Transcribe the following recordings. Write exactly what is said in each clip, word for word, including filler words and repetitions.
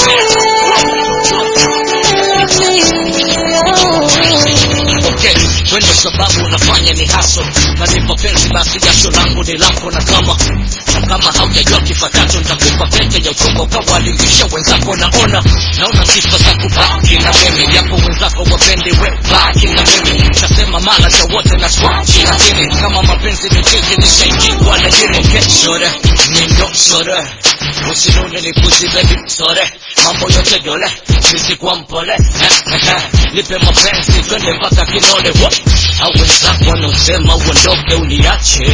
Okay, wendo sababu unafanya ni haso. Na nipo penzi basi jasho langu ni lako. Na kama na kama haujajua kifatacho nitakupa pete ya uchungo kwa walimbisha wenzako. Naona naona sifa za kubaki na mimi, japo wenzako wapendi we baki na mimi. Tasema mala cha wote na swachi na mimi, kama mapenzi ni chizi ni shaiki wala jini. Okay, sore, nindo sore, usinune ni pussy baby sore, mambo yote dole, sisi kwa mpole. Nipe mapenzi twende mpaka kinole. Au wenzako wanaosema uondoke uniache,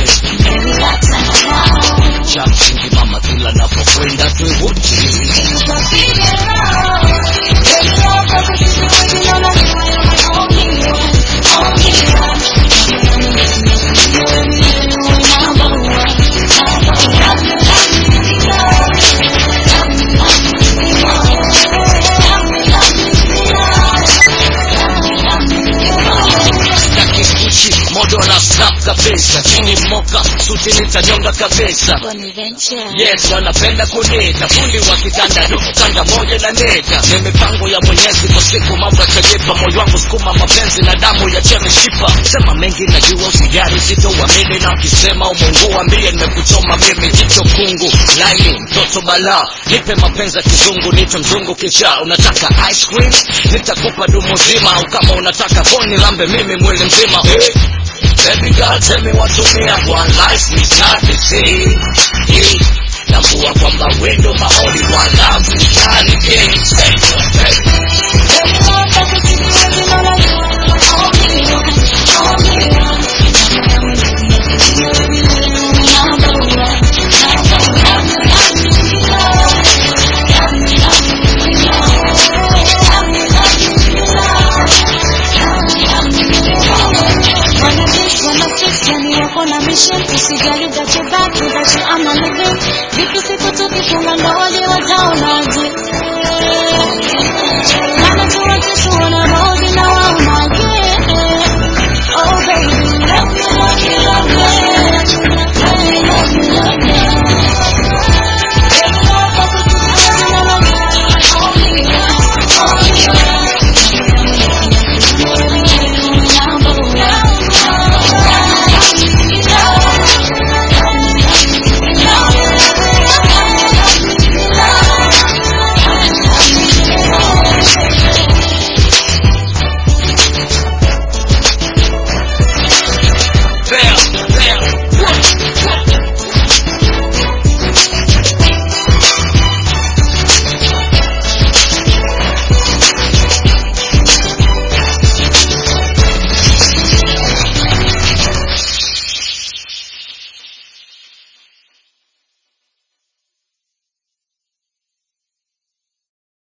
cha msingi mama kila napokwenda tuivuti. Modo na snap kabisa, chini moka, suti nitanyonga kabisa. Yes, wanapenda kunita, fundi wa kitanda, kanda moja na neta. Ni mipango ya Mwenyezi kwa siku mambo yatajipa. Moyo wangu sukuma mapenzi na damu ya cheme shipa. Sema mengi najua usijari sitouamini, na ukisema umungu ambie nimekuchoma mimi. Jicho kungu, laini, mtoto bala, nipe mapenzi kizungu, nito mzungu kisha. Unataka ice cream, nitakupa dumu zima. Au kama unataka phone lambe mimi mwili mzima. Hey, baby girl tell me what to me, one life is not the same. Hey, tambua kwamba wendo my only one love.